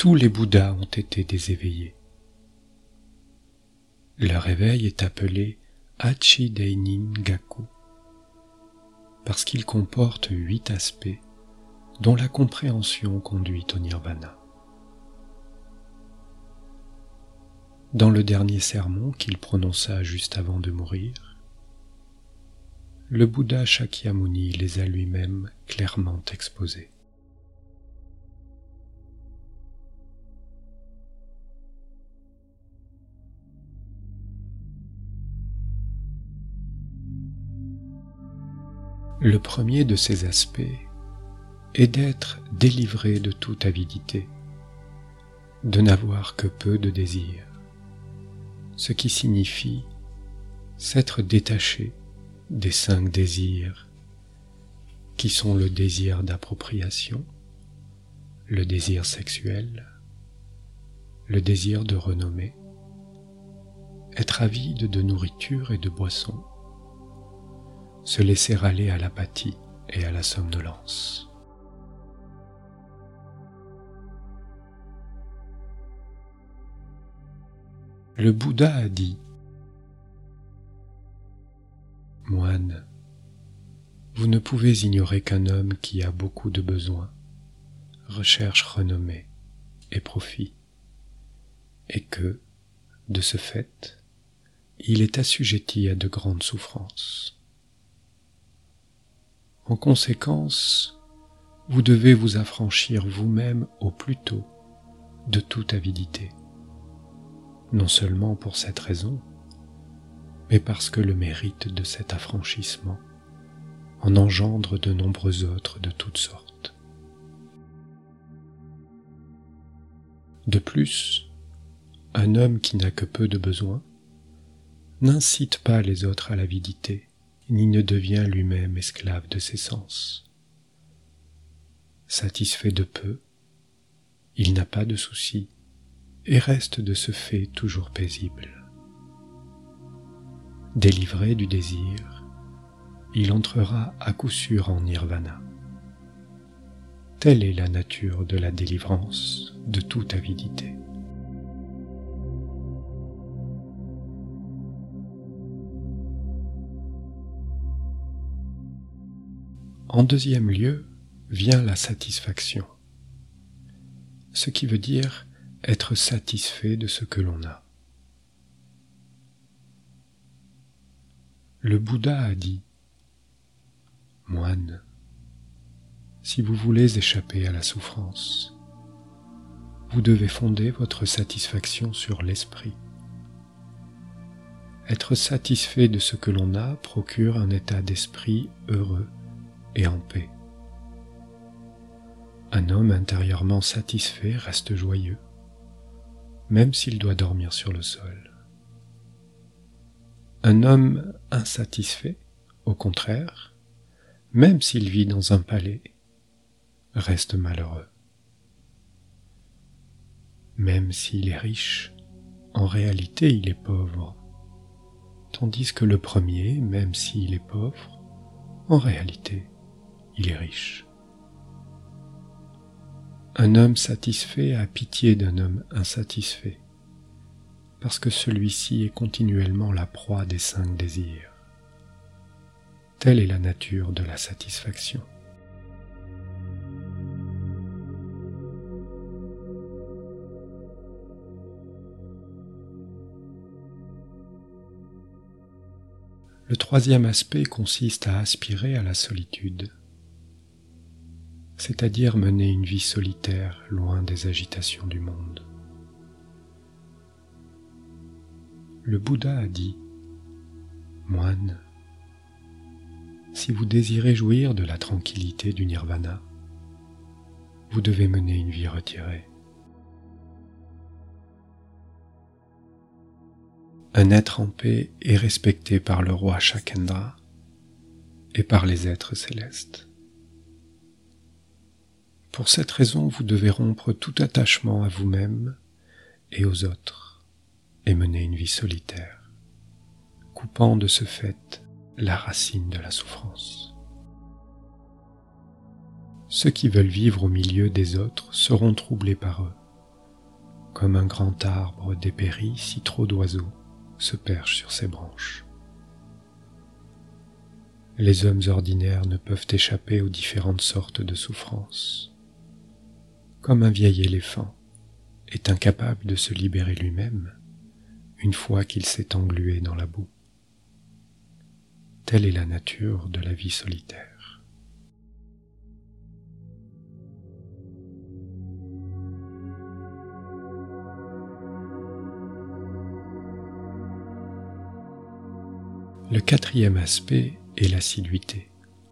Tous les Bouddhas ont été des éveillés. Leur éveil est appelé Achideinin Gaku, parce qu'il comporte 8 aspects dont la compréhension conduit au nirvana. Dans le dernier sermon qu'il prononça juste avant de mourir, le Bouddha Shakyamuni les a lui-même clairement exposés. Le premier de ces aspects est d'être délivré de toute avidité, de n'avoir que peu de désirs, ce qui signifie s'être détaché des 5 désirs qui sont le désir d'appropriation, le désir sexuel, le désir de renommée, être avide de nourriture et de boisson, se laisser aller à l'apathie et à la somnolence. Le Bouddha a dit : « Moine, vous ne pouvez ignorer qu'un homme qui a beaucoup de besoins recherche renommée et profit, et que, de ce fait, il est assujetti à de grandes souffrances. En conséquence, vous devez vous affranchir vous-même au plus tôt de toute avidité, non seulement pour cette raison, mais parce que le mérite de cet affranchissement en engendre de nombreux autres de toutes sortes. De plus, un homme qui n'a que peu de besoins n'incite pas les autres à l'avidité, ni ne devient lui-même esclave de ses sens. Satisfait de peu, il n'a pas de soucis et reste de ce fait toujours paisible. Délivré du désir, il entrera à coup sûr en nirvana. Telle est la nature de la délivrance de toute avidité. En deuxième lieu vient la satisfaction, ce qui veut dire être satisfait de ce que l'on a. Le Bouddha a dit : « Moine, si vous voulez échapper à la souffrance, vous devez fonder votre satisfaction sur l'esprit. Être satisfait de ce que l'on a procure un état d'esprit heureux et en paix. Un homme intérieurement satisfait reste joyeux, même s'il doit dormir sur le sol. Un homme insatisfait, au contraire, même s'il vit dans un palais, reste malheureux. Même s'il est riche, en réalité il est pauvre, tandis que le premier, même s'il est pauvre, en réalité il est riche. Un homme satisfait a pitié d'un homme insatisfait, parce que celui-ci est continuellement la proie des 5 désirs. Telle est la nature de la satisfaction. Le troisième aspect consiste à aspirer à la solitude, c'est-à-dire mener une vie solitaire loin des agitations du monde. Le Bouddha a dit : « Moine, si vous désirez jouir de la tranquillité du nirvana, vous devez mener une vie retirée. Un être en paix est respecté par le roi Shakendra et par les êtres célestes. Pour cette raison, vous devez rompre tout attachement à vous-même et aux autres et mener une vie solitaire, coupant de ce fait la racine de la souffrance. Ceux qui veulent vivre au milieu des autres seront troublés par eux comme un grand arbre dépéri si trop d'oiseaux se perchent sur ses branches. Les hommes ordinaires ne peuvent échapper aux différentes sortes de souffrances. Comme un vieil éléphant est incapable de se libérer lui-même une fois qu'il s'est englué dans la boue. Telle est la nature de la vie solitaire. Le quatrième aspect est l'assiduité,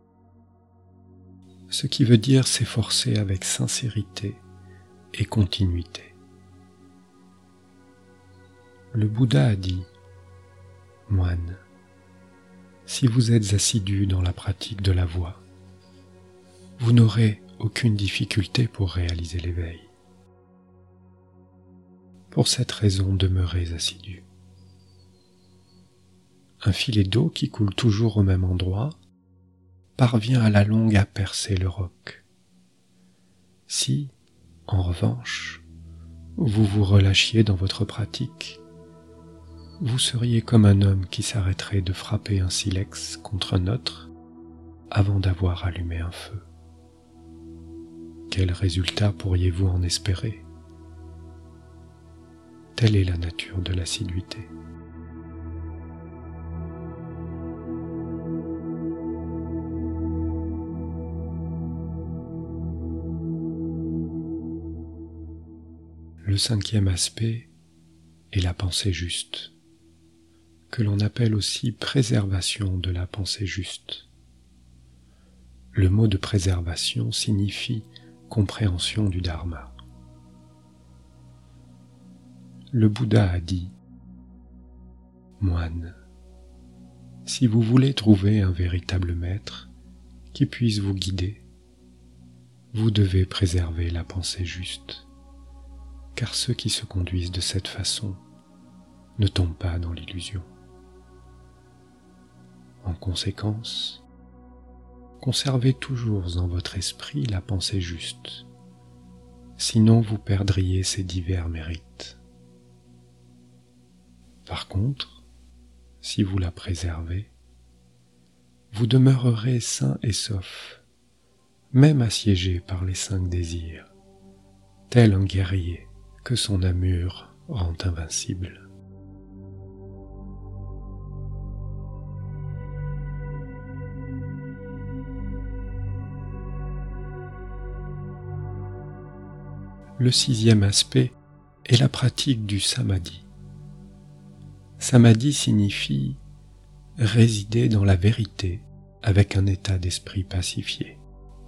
ce qui veut dire s'efforcer avec sincérité et continuité. Le Bouddha a dit « Moine, si vous êtes assidu dans la pratique de la voie, vous n'aurez aucune difficulté pour réaliser l'éveil. Pour cette raison, demeurez assidu. Un filet d'eau qui coule toujours au même endroit parvient à la longue à percer le roc. Si, en revanche, vous vous relâchiez dans votre pratique, vous seriez comme un homme qui s'arrêterait de frapper un silex contre un autre avant d'avoir allumé un feu. Quel résultat pourriez-vous en espérer? Telle est la nature de l'assiduité. Le cinquième aspect est la pensée juste, que l'on appelle aussi préservation de la pensée juste. Le mot de préservation signifie compréhension du dharma. Le Bouddha a dit « Moine, si vous voulez trouver un véritable maître qui puisse vous guider, vous devez préserver la pensée juste. Car ceux qui se conduisent de cette façon ne tombent pas dans l'illusion. En conséquence, conservez toujours en votre esprit la pensée juste, sinon vous perdriez ces divers mérites. Par contre, si vous la préservez, vous demeurerez sain et sauf, même assiégé par les 5 désirs, tel un guerrier que son armure rend invincible. Le 6e aspect est la pratique du samadhi. Samadhi signifie résider dans la vérité avec un état d'esprit pacifié.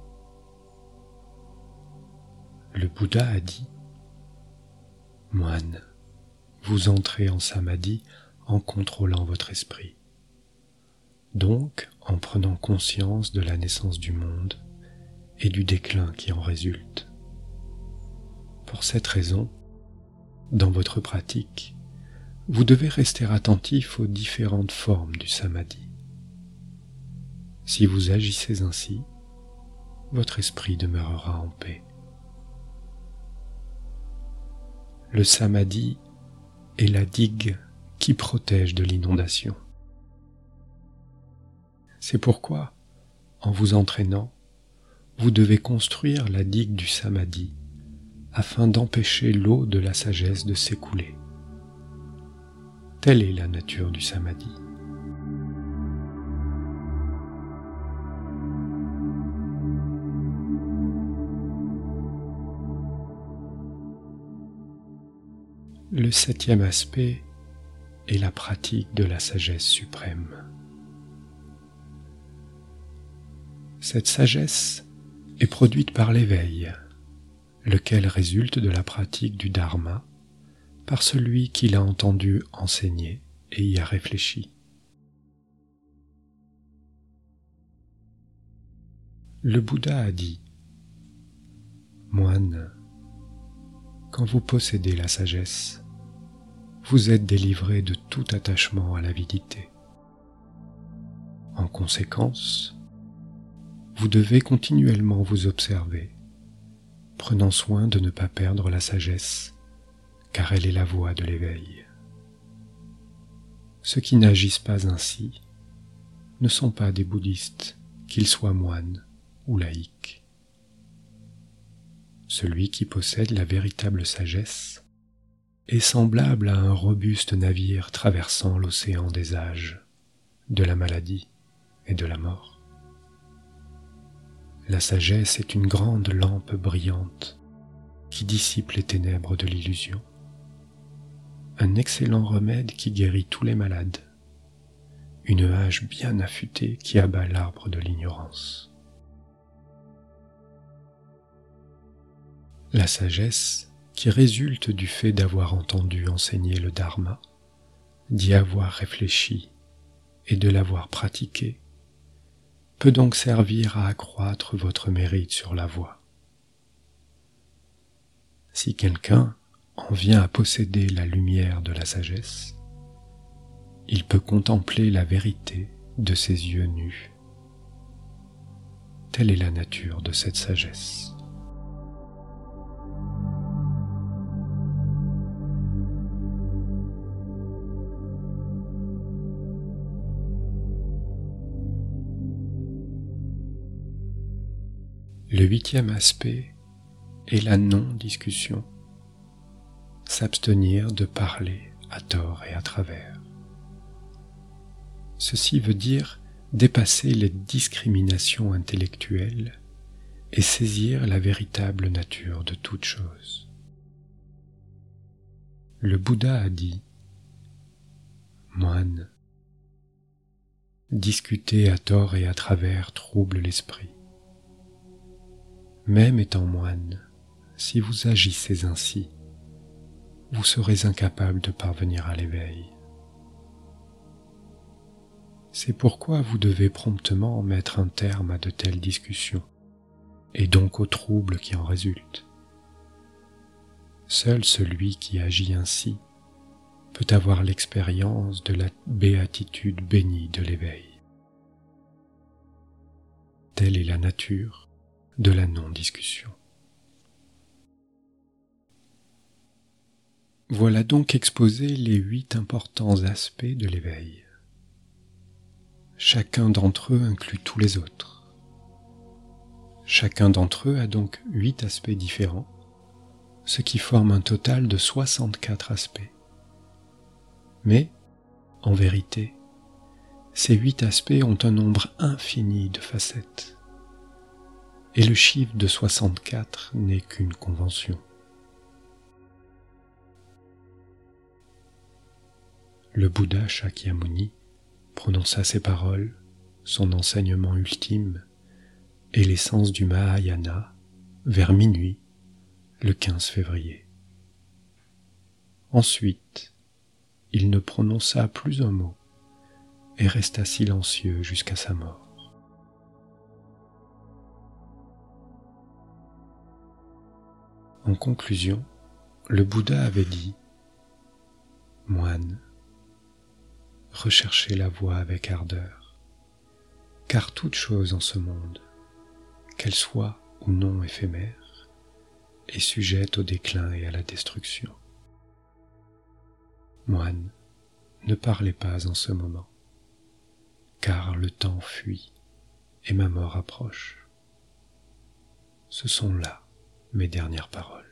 Le Bouddha a dit « Moine, vous entrez en samadhi en contrôlant votre esprit, donc en prenant conscience de la naissance du monde et du déclin qui en résulte. Pour cette raison, dans votre pratique, vous devez rester attentif aux différentes formes du samadhi. Si vous agissez ainsi, votre esprit demeurera en paix. Le samadhi est la digue qui protège de l'inondation. C'est pourquoi, en vous entraînant, vous devez construire la digue du samadhi afin d'empêcher l'eau de la sagesse de s'écouler. Telle est la nature du samadhi. Le 7e aspect est la pratique de la sagesse suprême. Cette sagesse est produite par l'éveil, lequel résulte de la pratique du dharma par celui qui l'a entendu enseigner et y a réfléchi. Le Bouddha a dit « Moine, quand vous possédez la sagesse, vous êtes délivré de tout attachement à l'avidité. En conséquence, vous devez continuellement vous observer, prenant soin de ne pas perdre la sagesse, car elle est la voie de l'éveil. Ceux qui n'agissent pas ainsi ne sont pas des bouddhistes, qu'ils soient moines ou laïcs. Celui qui possède la véritable sagesse est semblable à un robuste navire traversant l'océan des âges, de la maladie et de la mort. La sagesse est une grande lampe brillante qui dissipe les ténèbres de l'illusion, un excellent remède qui guérit tous les malades, une hache bien affûtée qui abat l'arbre de l'ignorance. La sagesse, qui résulte du fait d'avoir entendu enseigner le Dharma, d'y avoir réfléchi et de l'avoir pratiqué, peut donc servir à accroître votre mérite sur la voie. Si quelqu'un en vient à posséder la lumière de la sagesse, il peut contempler la vérité de ses yeux nus. Telle est la nature de cette sagesse. Le 8e aspect est la non-discussion, s'abstenir de parler à tort et à travers. Ceci veut dire dépasser les discriminations intellectuelles et saisir la véritable nature de toute chose. Le Bouddha a dit « Moine, discuter à tort et à travers trouble l'esprit. Même étant moine, si vous agissez ainsi, vous serez incapable de parvenir à l'éveil. C'est pourquoi vous devez promptement mettre un terme à de telles discussions, et donc aux troubles qui en résultent. Seul celui qui agit ainsi peut avoir l'expérience de la béatitude bénie de l'éveil. Telle est la nature de la non-discussion. Voilà donc exposés les 8 importants aspects de l'éveil. Chacun d'entre eux inclut tous les autres. Chacun d'entre eux a donc 8 aspects différents, ce qui forme un total de 64 aspects. Mais, en vérité, ces 8 aspects ont un nombre infini de facettes. Et le chiffre de 64 n'est qu'une convention. Le Bouddha Shakyamuni prononça ces paroles, son enseignement ultime et l'essence du Mahayana vers minuit, le 15 février. Ensuite, il ne prononça plus un mot et resta silencieux jusqu'à sa mort. En conclusion, le Bouddha avait dit « Moine, recherchez la voie avec ardeur, car toute chose en ce monde, qu'elle soit ou non éphémère, est sujette au déclin et à la destruction. Moine, ne parlez pas en ce moment, car le temps fuit et ma mort approche. Ce sont là mes dernières paroles.